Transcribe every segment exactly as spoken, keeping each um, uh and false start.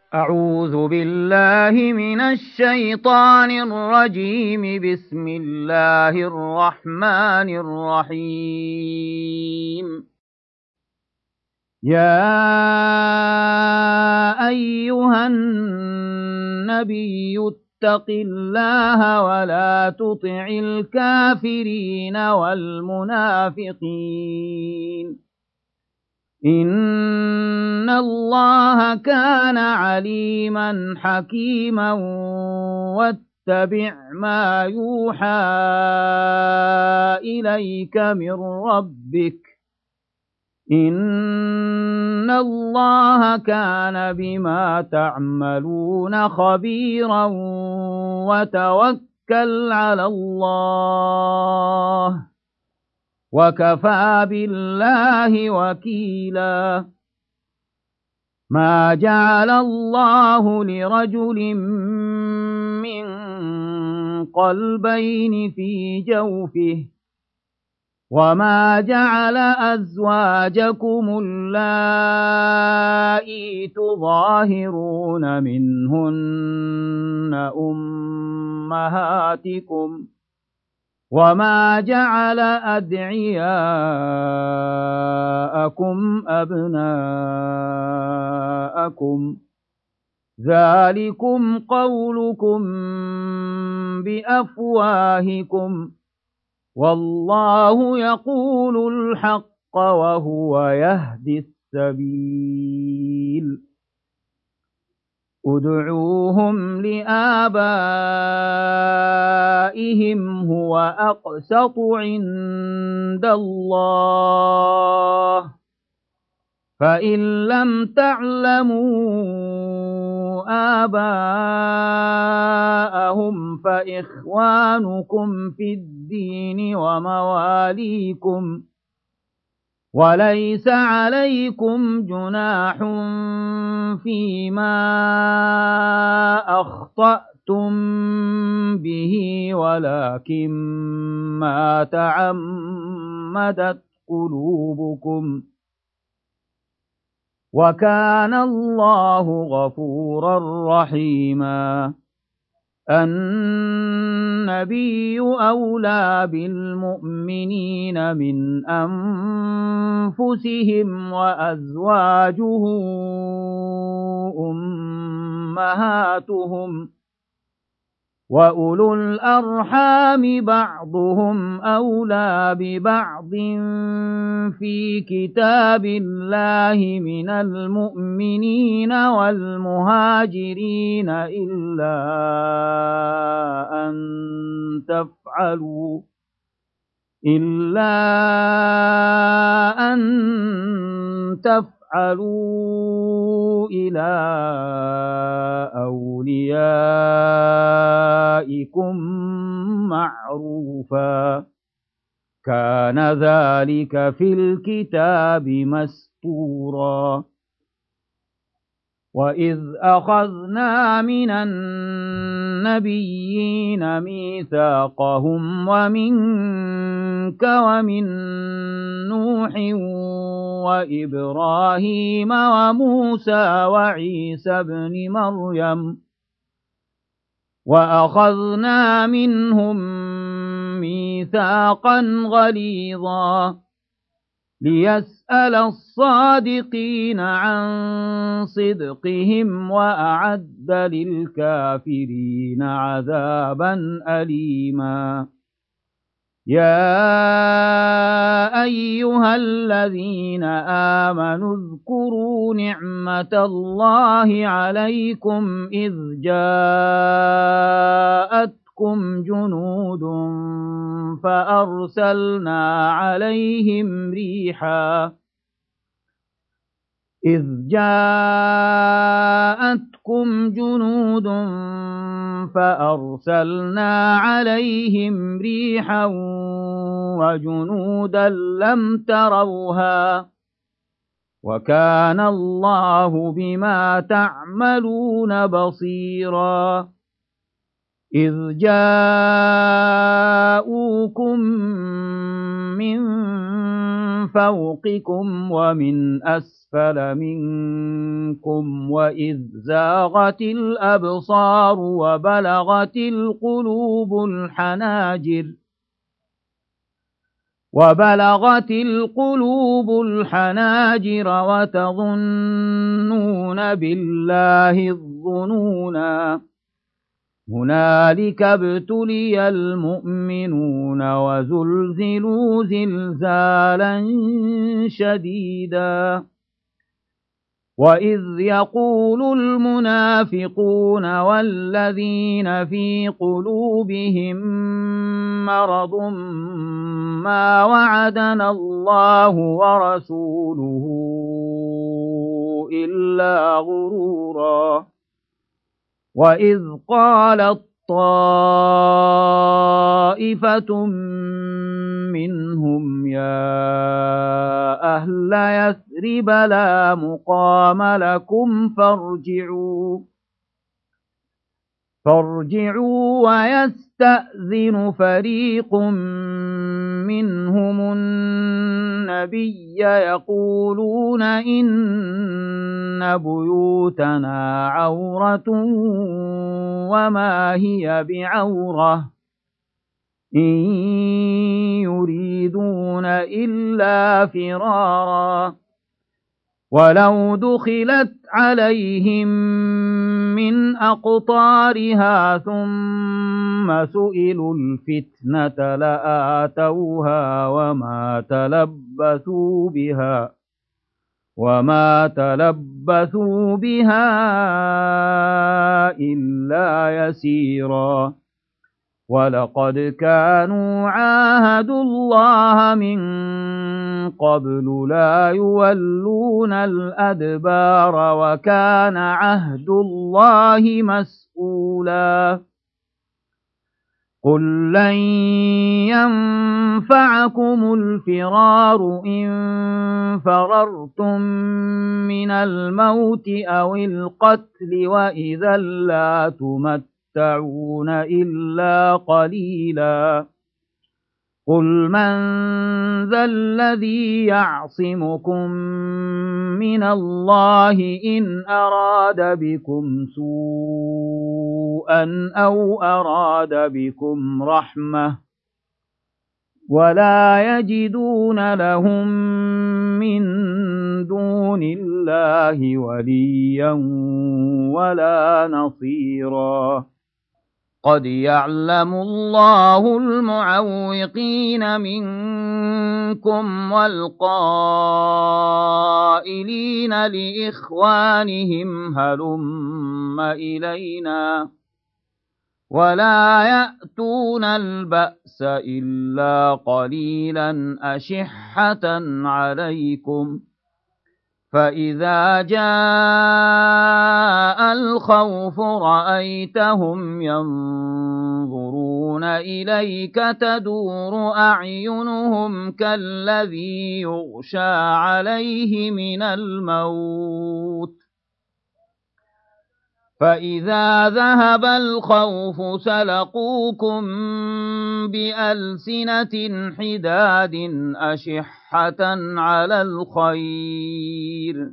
أعوذ بالله من الشيطان الرجيم. بسم الله الرحمن الرحيم. يا أيها النبي اتق الله ولا تطع الكافرين والمنافقين إن الله كان عليما حكيما واتبع ما يوحى إليك من ربك إن الله كان بما تعملون خبيرا وتوكل على الله وكفى بالله وكيلا. ما جعل الله لرجل من قلبين في جوفه وما جعل أزواجكم اللائي تظاهرون منهن أمهاتكم وما جعل أدعياءكم أبناءكم ذلكم قولكم بأفواهكم والله يقول الحق وهو يهدي السبيل. ادعوهم لآبائهم هو أقسط عند الله فإن لم تعلموا آباءهم فإخوانكم في الدين ومواليكم وليس عليكم جناح فيما أخطأتم به ولكن ما تعمدت قلوبكم وكان الله غفورا رحيما. النبي أولى بالمؤمنين من أنفسهم وأزواجه أمهاتهم وأولو الأرحام بعضهم أولى ببعض في كتاب الله من المؤمنين والمهاجرين إلا أن تفعلوا إلا أن تفعلوا إلى أوليائكم معروفا كان ذلك في الكتاب مسطورا. وإذ أخذنا من النبيين ميثاقهم ومنك ومن نوح وإبراهيم وموسى وعيسى ابن مريم وأخذنا منهم ميثاقا غليظا ليسأل الصادقين عن صدقهم وأعد للكافرين عذابا أليما. يا أيها الذين آمنوا اذكروا نعمة الله عليكم إذ جاءتكم جنود فأرسلنا عليهم ريحا إذ جاءتكم جنود فأرسلنا عليهم ريحا وجنودا لم تروها وكان الله بما تعملون بصيرا. إذ جاءوكم من فوقكم ومن أسفل منكم وإذ زاغت الأبصار وبلغت القلوب الحناجر وبلغت القلوب الحناجر وتظنون بالله الظنونا هنالك ابتلي المؤمنون وزلزلوا زلزالا شديدا وإذ يقول المنافقون والذين في قلوبهم مرض ما وعدنا الله ورسوله إلا غرورا وإذ قالت طائفة منهم يا أهل يثرب لا مقام لكم فارجعوا فارجعوا ويستأذن فريق منهم النبي يقولون إن بيوتنا عورة وما هي بعورة إن يريدون إلا فرارا ولو دخلت عليهم من أقطارها ثم سئلوا الفتنة لآتوها وما تلبثوا بها وما تلبثوا بها إلا يسيرا ولقد كانوا عاهدوا الله من قبل لا يولون الأدبار وكان عهد الله مسؤولا قل لن ينفعكم الفرار إن فررتم من الموت أو القتل وإذا لا تمتعون إلا قليلا قل من ذا الذي يعصمكم من الله إن أراد بكم سوءا أو أراد بكم رحمة ولا يجدون لهم من دون الله وليا ولا نصيرا قد يعلم الله المعوقين منكم والقائلين لإخوانهم هلم إلينا ولا يأتون البأس إلا قليلا أشحة عليكم فإذا جاء الخوف رأيتهم ينظرون إليك تدور أعينهم كالذي يغشى عليه من الموت فإذا ذهب الخوف سلقوكم بألسنة حداد أشحة على الخير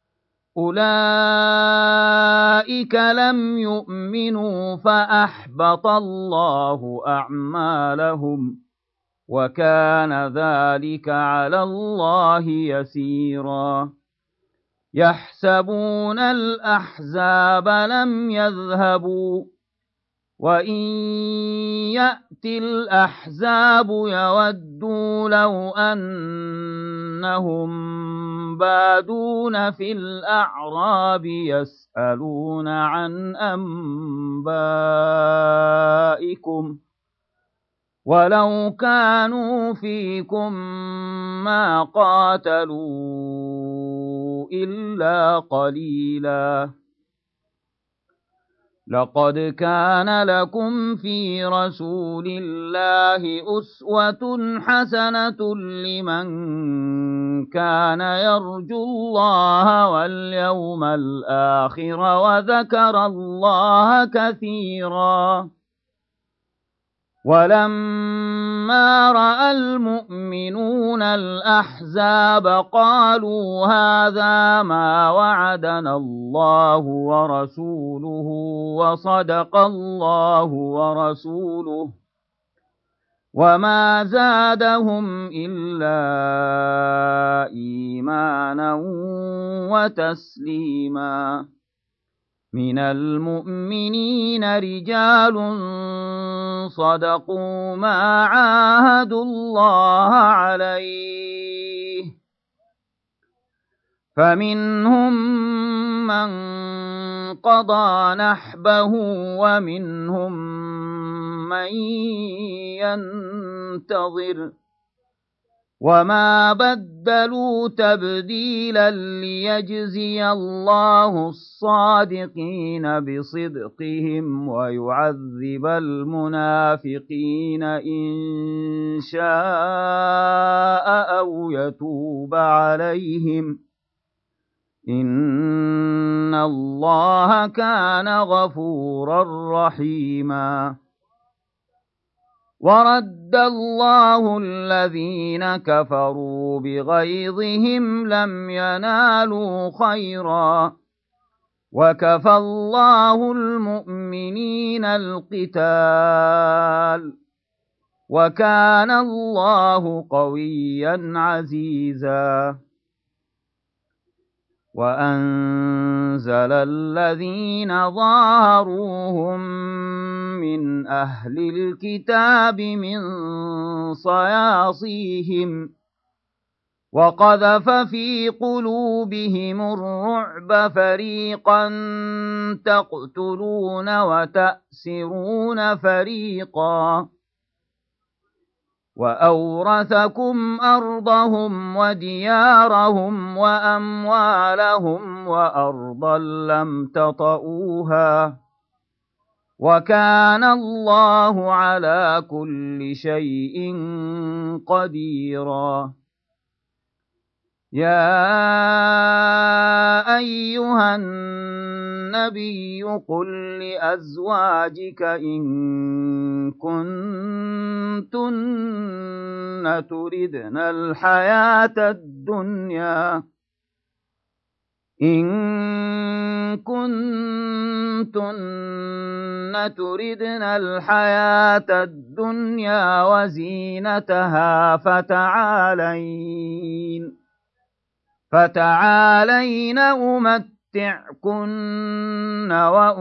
أولئك لم يؤمنوا فأحبط الله أعمالهم وكان ذلك على الله يسيرا يحسبون الأحزاب لم يذهبوا وإن يأتي الأحزاب يودوا لو أنهم بادون في الأعراب يسألون عن أنبائكم ولو كانوا فيكم ما قاتلوا إلا قليلا لقد كان لكم في رسول الله أسوة حسنة لمن كان يرجو الله واليوم الآخر وذكر الله كثيرا ولما رأى المؤمنون الأحزاب قالوا هذا ما وعدنا الله ورسوله وصدق الله ورسوله وما زادهم إلا إيمانا وتسليما. من المؤمنين رجال صدقوا ما عاهدوا الله عليه فمنهم من قضى نحبه ومنهم من ينتظر وما بدلوا تبديلا ليجزي الله الصادقين بصدقهم ويعذب المنافقين إن شاء أو يتوب عليهم إن الله كان غفورا رحيما. ورد الله الذين كفروا بغيظهم لم ينالوا خيرا وكفى الله المؤمنين القتال وكان الله قويا عزيزا. وأنزل الذين ظاهروهم من أهل الكتاب من صياصيهم وقذف في قلوبهم الرعب فريقا تقتلون وتأسرون فريقا وأورثكم أرضهم وديارهم وأموالهم وأرضا لم تطئوها وكان الله على كل شيء قديرا. يا أيها النبي قل لأزواجك إن كنتن تردن الحياة الدنيا إن كنتن تردن الحياة الدنيا وزينتها فتعالين فتعالين أمتعكن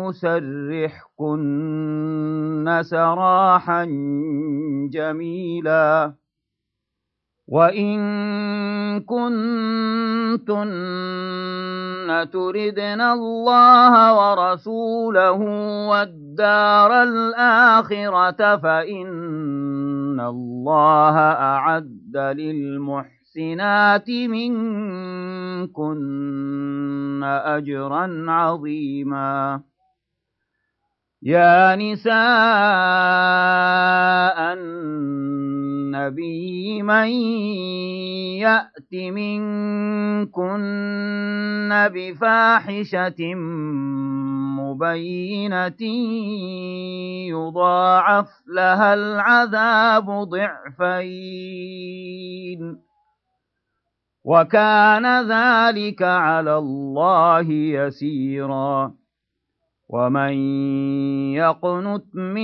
وأسرحكن سراحا جميلا. وإن كنتن تردن الله ورسوله والدار الآخرة فإن الله أعد للمحسنات منكن أجرا عظيما. يا نساء النبي من يأت منكن بفاحشة مبينة يضاعف لها العذاب ضعفين وكان ذلك على الله يسيرا. ومن يقنت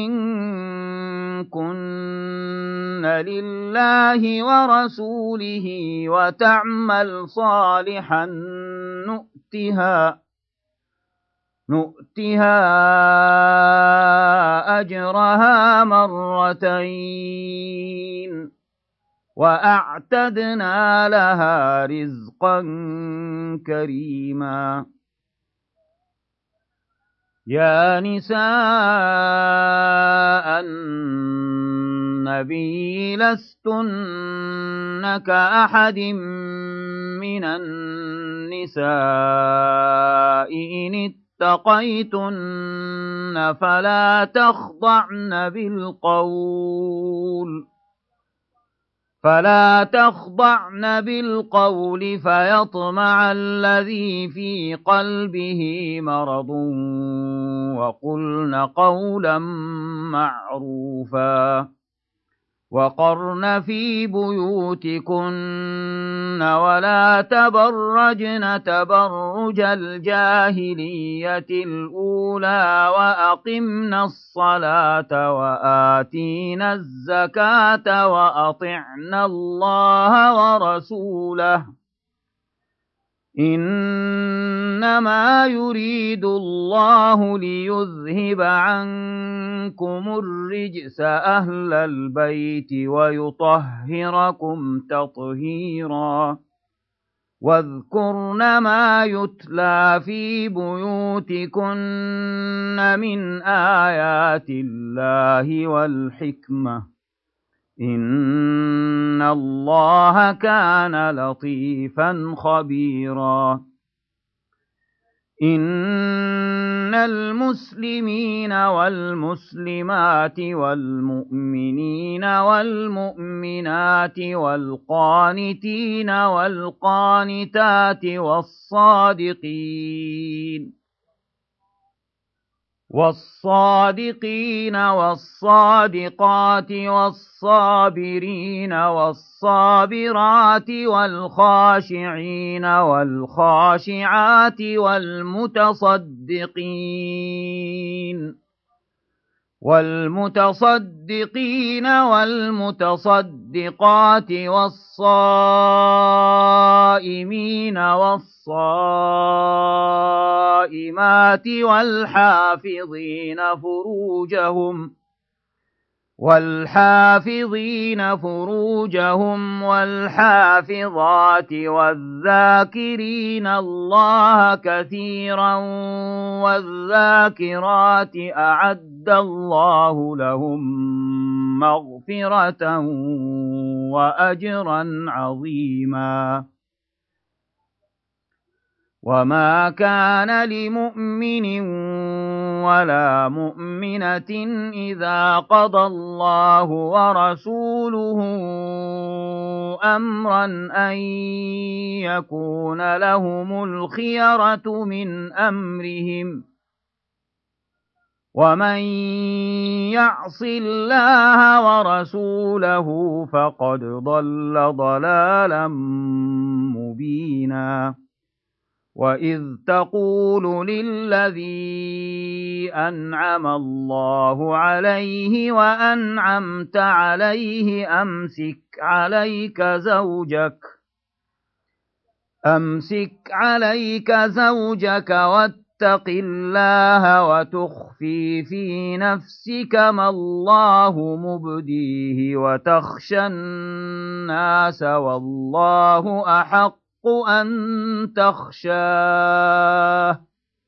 منكن لله ورسوله وتعمل صالحا نؤتها نؤتها أجرها مرتين وأعتدنا لها رزقا كريما. يا نساء النبي لستن كأحد من النساء إن اتقيتن فلا تخضعن بالقول فلا تخضعن بالقول فيطمع الذي في قلبه مرض وقلن قولا معروفا وقرن في بيوتكن ولا تبرجن تبرج الجاهلية الأولى وأقمنا الصلاة وآتينا الزكاة وأطعنا الله ورسوله إنما يريد الله ليذهب عنكم الرجس أهل البيت ويطهركم تطهيرا واذكرن ما يتلى في بيوتكن من آيات الله والحكمة إن الله كان لطيفا خبيرا إن المسلمين والمسلمات والمؤمنين والمؤمنات والقانتين والقانتات والصادقين والصادقين والصادقات والصابرين والصابرات والخاشعين والخاشعات والمتصدقين والمتصدقين والمتصدقات والصائمين والصائمات والحافظين فروجهم والحافظين فروجهم والحافظات والذاكرين الله كثيرا والذاكرات أعد الله لهم مغفرة وأجرا عظيما وما كان لمؤمن ولا مؤمنة إذا قضى الله ورسوله أمرا أن يكون لهم الخيرة من أمرهم ومن يعص الله ورسوله فقد ضل ضلالا مبينا وإذ تقول للذي أنعم الله عليه وأنعمت عليه أمسك عليك زوجك أمسك عليك زوجك واتق الله وتخفي في نفسك ما الله مبديه وتخشى الناس والله أحق أن تخشاه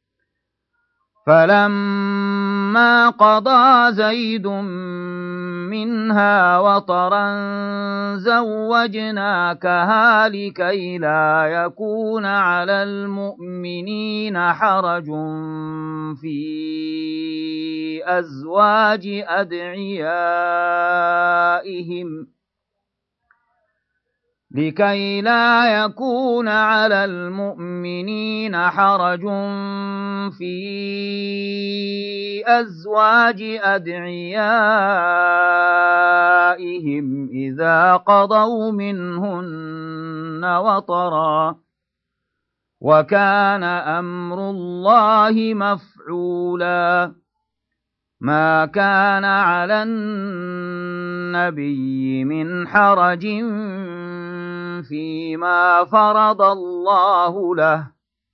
فلما قضى زيد منها وطرا زوجناكها لكي لا يكون على المؤمنين حرج في أزواج أدعيائهم لكي لا يكون على المؤمنين حرج في أزواج أدعيائهم إذا قضوا منهن وطرا وكان أمر الله مفعولا ما كان على النبي من حرج فيما فرض الله له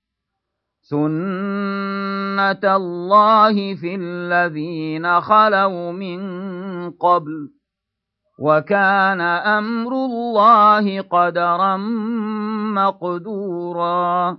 سنة الله في الذين خلوا من قبل وكان أمر الله قدرا مقدورا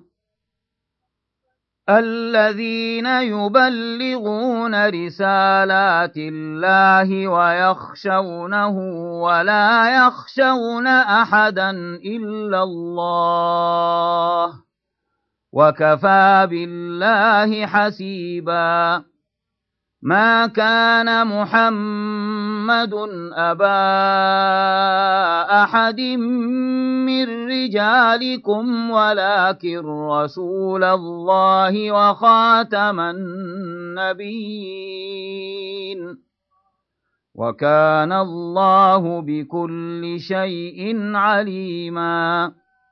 الذين يبلغون رسالات الله ويخشونه ولا يخشون أحدا إلا الله وكفى بالله حسيبا ما كان محمد محمد أبا أحد من رجالكم ولكن رسول الله وخاتم النبيين وكان الله بكل شيء عليما.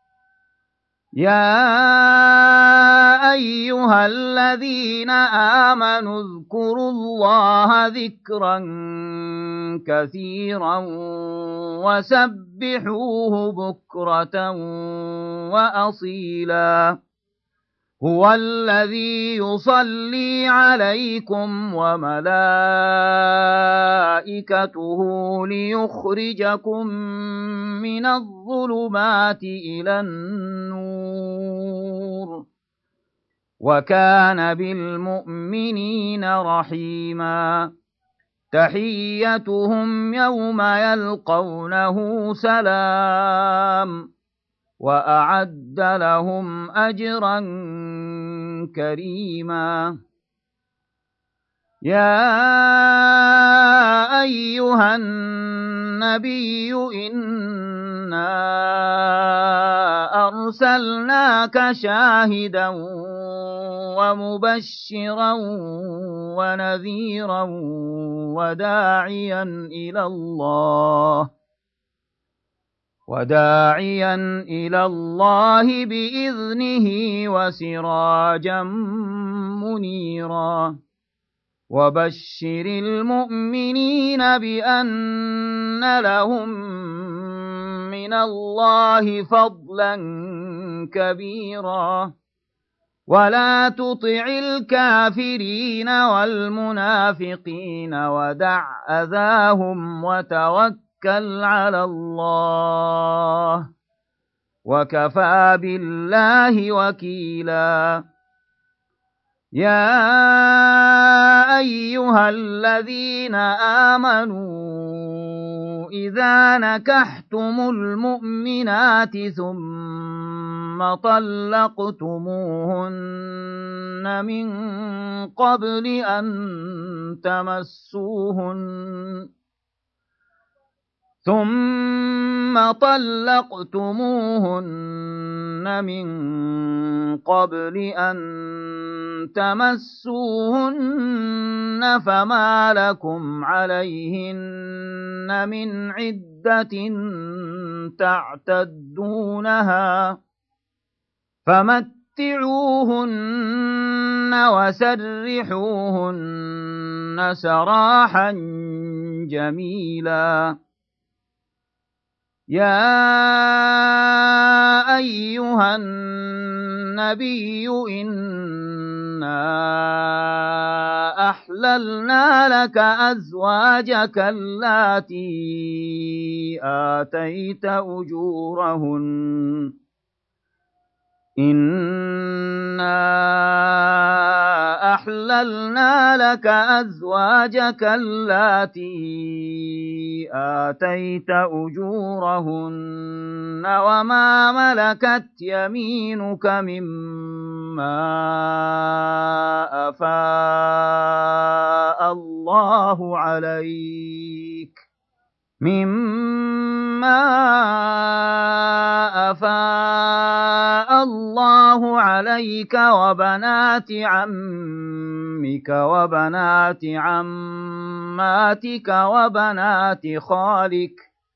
يا أيها الذين آمنوا اذكروا الله ذكرا كثيرا وسبحوه بكرة وأصيلا. هو الذي يصلي عليكم وملائكته ليخرجكم من الظلمات إلى النور وكان بالمؤمنين رحيما. تحيتهم يوم يلقونه سلام وأعد لهم أجرا كريما. يا أيها النبي إنا أرسلناك شاهدا ومبشرا ونذيرا وداعيا إلى الله وداعيا إلى الله بإذنه وسراجا منيرا. وبشر المؤمنين بأن لهم من الله فضلا كبيرا. ولا تطع الكافرين والمنافقين ودع أذاهم وتوكل على الله وكفى بالله وكيلا. يا أيها الذين آمنوا إذا نكحتم المؤمنات ثم طلقتموهن من قبل أن تمسوهن ثم طلقتموهن من قبل أن تمسوهن فما لكم عليهن من عدة تعتدونها فمتعوهن وسرحوهن سراحا جميلا. يا أيها النبي إنا أحللنا لك أزواجك اللاتي آتيت أجورهن إنا أحللنا لك أزواجك اللاتي آتيت أجورهن وما ملكت يمينك مما أفاء الله عليك مما أفاء الله عليك وبنات عمك وبنات عماتك وبنات خالك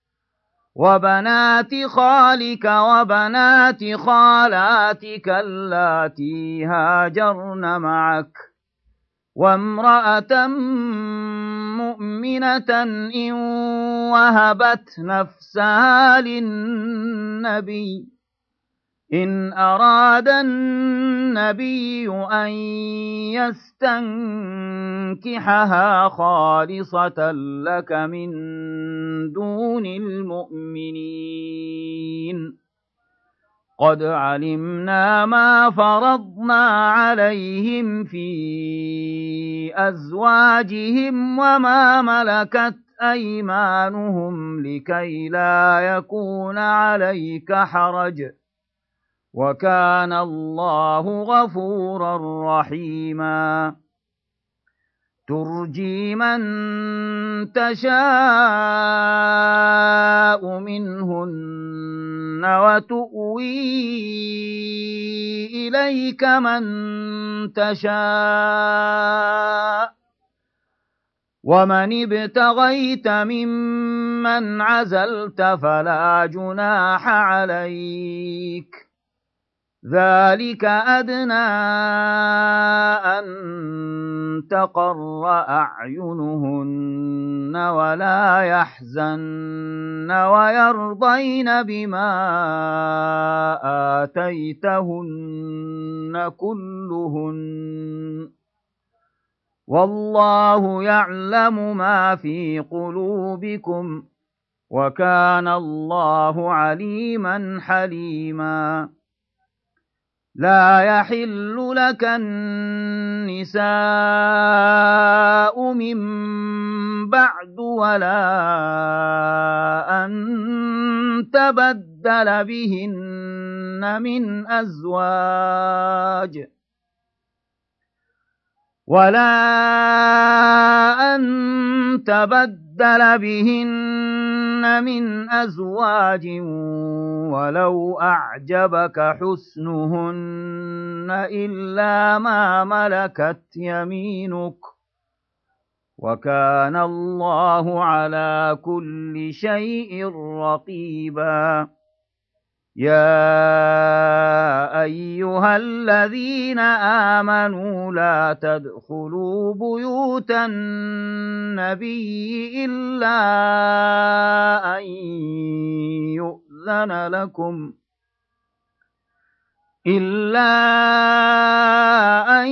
وبنات خالك وبنات خالاتك اللاتي هاجرن معك وامرأة مؤمنة إن وهبت نفسها للنبي إن أراد النبي أن يستنكحها خالصة لك من دون المؤمنين قد علمنا ما فرضنا عليهم في أزواجهم وما ملكت أيمانهم لكي لا يكون عليك حرج وكان الله غفورا رحيما. ترجي من تشاء منهن وتؤوي إليك من تشاء ومن ابتغيت ممن عزلت فلا جناح عليك ذلك أدنى أن تقر أعينهن ولا يحزن ويرضين بما آتيتهن كلهن والله يعلم ما في قلوبكم وكان الله عليما حليما لا يحل لك النساء من بعد ولا أن تبدل بهن من أزواج ولا أن تبدل بهن من أزواج ولو أعجبك حسنهن إلا ما ملكت يمينك وكان الله على كل شيء رقيبا يا أيها الذين آمنوا لا تدخلوا بيوت النبي إلا أن يؤذن لكم إلا أن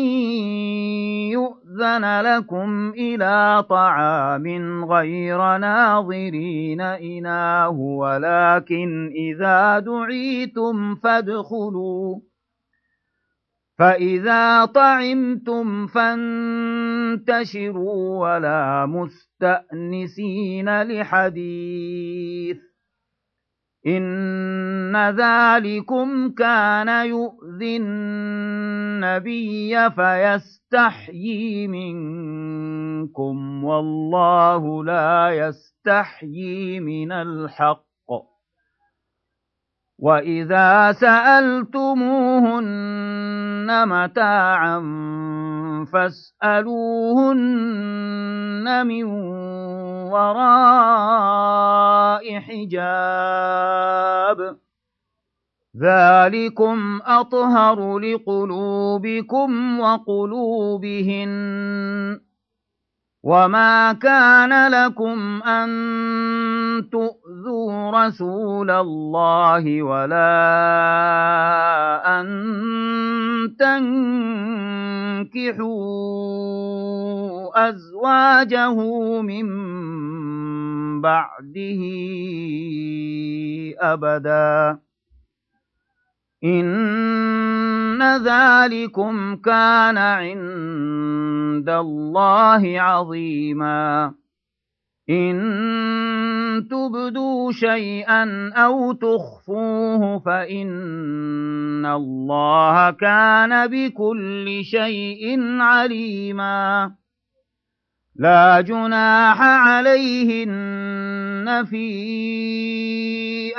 يؤذن لكم إلى طعام غير ناظرين إناه ولكن إذا دعيتم فادخلوا فإذا طعمتم فانتشروا ولا مستأنسين لحديث إن ذلكم كان يؤذي النبي فيستحيي منكم والله لا يستحيي من الحق وإذا سألتموهن متاعا فاسألوهن من وراء حجاب ذلكم أطهر لقلوبكم وقلوبهن وما كان لكم أن تؤذوا رسول الله ولا أن تنكحوا أزواجه من بعده أبدا إن ذلكم كان عند الله عظيما إن تبدوا شيئا أو تخفوه فإن الله كان بكل شيء عليما لا جناح عليهن في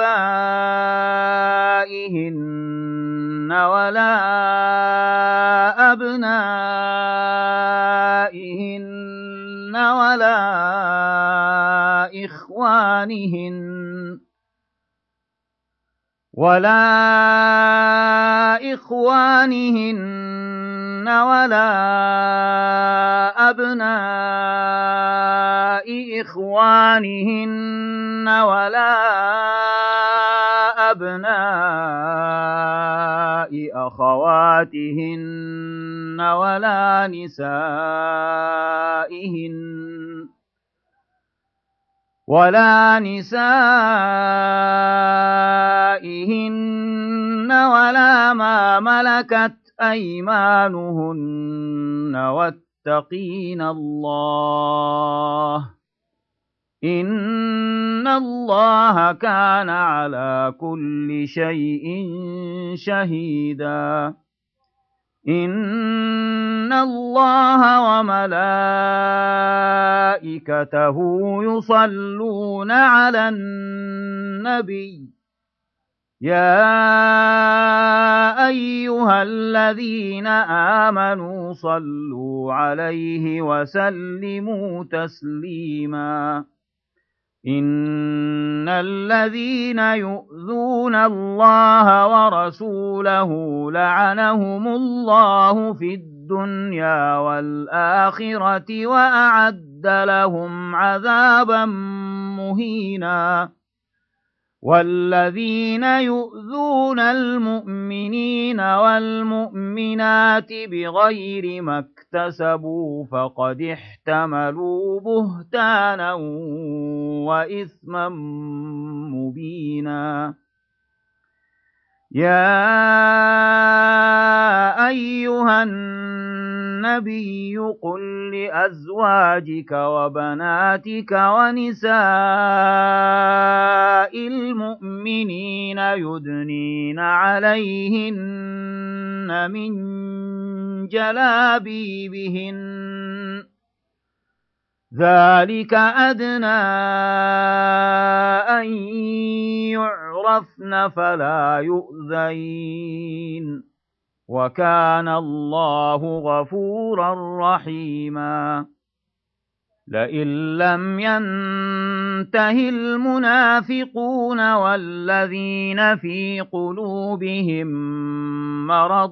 آبائهن ولا أبنائهن ولا إخوانهن ولا إخوانهن ولا أبناء إخوانهن ولا أبناء أخواتهن ولا نسائهن ولا نسائهن ولا ما ملكت أيمانهن واتقين الله إن الله كان على كل شيء شهيدا إن اللَّهَ وَمَلَائِكَتَهُ يُصَلُّونَ عَلَى النَّبِيِّ يَا أَيُّهَا الَّذِينَ آمَنُوا صَلُّوا عَلَيْهِ وَسَلِّمُوا تَسْلِيمًا إِنَّ الَّذِينَ يُؤْذُونَ اللَّهَ وَرَسُولَهُ لَعَنَهُمُ اللَّهُ فِي الدُّنْيَا وَالْآخِرَةِ وَأَعَدَّ لَهُمْ عَذَابًا مُهِينًا وَالَّذِينَ يُؤْذُونَ الْمُؤْمِنِينَ وَالْمُؤْمِنَاتِ بِغَيْرِ مَا اكْتَسَبُوا فَقَدِ احْتَمَلُوا بُهْتَانًا وَإِثْمًا مُّبِينًا يَا أَيُّهَا النَّبِيُّ قُل لِّأَزْوَاجِكَ وَبَنَاتِكَ وَنِسَاءِ الْمُؤْمِنِينَ يُدْنِينَ عَلَيْهِنَّ مِن جَلَابِيبِهِنَّ ذَلِكَ أَدْنَىٰ أَن يُعْرَفْنَ فَلَا يُؤْذَيْنَ وَكَانَ اللَّهُ غَفُورًا رَّحِيمًا لئن لم ينته المنافقون والذين في قلوبهم مرض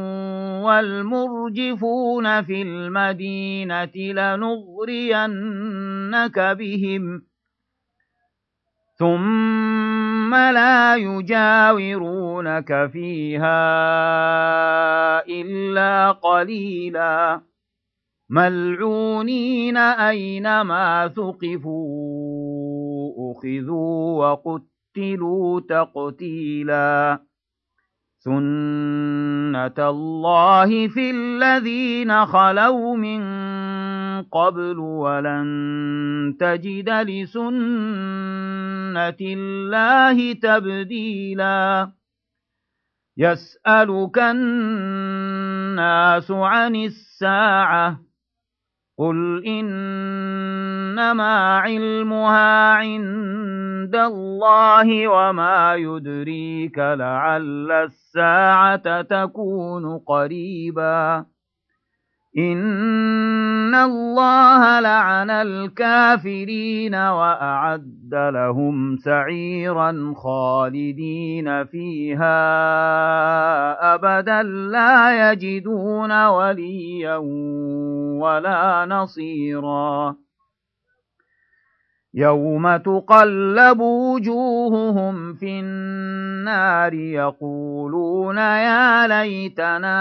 والمرجفون في المدينة لنغرينك بهم ثم لا يجاورونك فيها إلا قليلا ملعونين أينما ثقفوا أخذوا وقتلوا تقتيلا سنة الله في الذين خلوا من قبل ولن تجد لسنة الله تبديلا يسألك الناس عن الساعة قل إنما علمها عند الله وما يدريك لعل الساعة تكون قريبا إن الله لعن الكافرين وأعد لهم سعيرا خالدين فيها أبدا لا يجدون وليا ولا نصيرا يوم تقلب وجوههم في النار يقولون يا ليتنا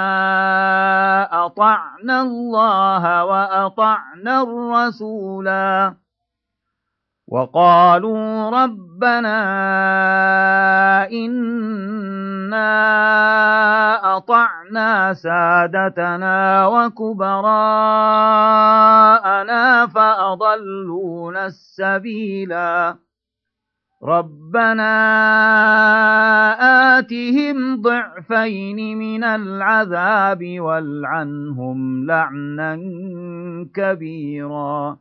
أطعنا الله وأطعنا الرسولا وقالوا ربنا إنا أطعنا سادتنا وكبراءنا فأضلونا السبيلا ربنا آتهم ضعفين من العذاب والعنهم لعنا كبيرا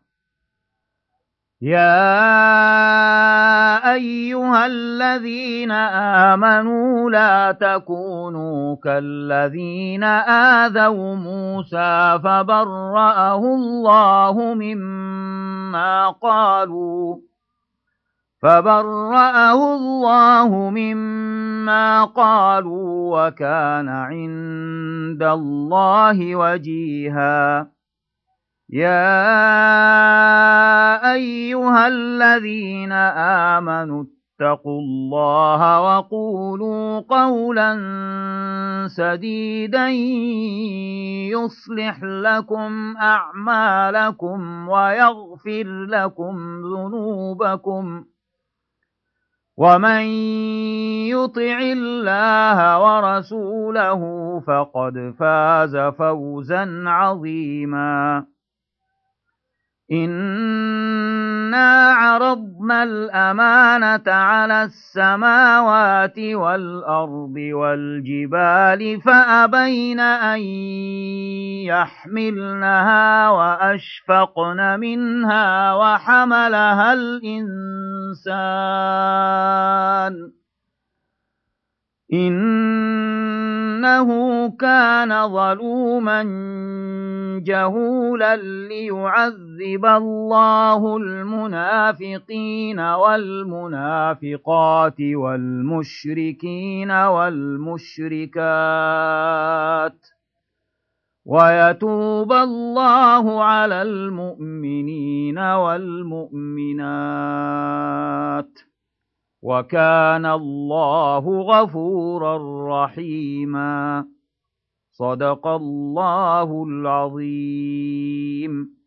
يا أيها الذين آمنوا لا تكونوا كالذين آذوا موسى فبرأه الله مما قالوا فبرأه الله مما قالوا وكان عند الله وجيها يا أيها الذين آمنوا اتقوا الله وقولوا قولا سديدا يصلح لكم أعمالكم ويغفر لكم ذنوبكم ومن يطع الله ورسوله فقد فاز فوزا عظيما إِنَّا عَرَضْنَا الْأَمَانَةَ عَلَى السَّمَاوَاتِ وَالْأَرْضِ وَالْجِبَالِ فَأَبَيْنَ أَن يَحْمِلْنَهَا وَأَشْفَقْنَ مِنْهَا وَحَمَلَهَا الْإِنسَانُ إِنَّهُ كَانَ ظَلُومًا جَهُولًا لِّيُعَذِّبَ اللَّهُ الْمُنَافِقِينَ وَالْمُنَافِقَاتِ وَالْمُشْرِكِينَ وَالْمُشْرِكَاتِ وَيَتُوبَ اللَّهُ عَلَى الْمُؤْمِنِينَ وَالْمُؤْمِنَاتِ وَكَانَ اللَّهُ غَفُورًا رَّحِيمًا. صدق الله العظيم.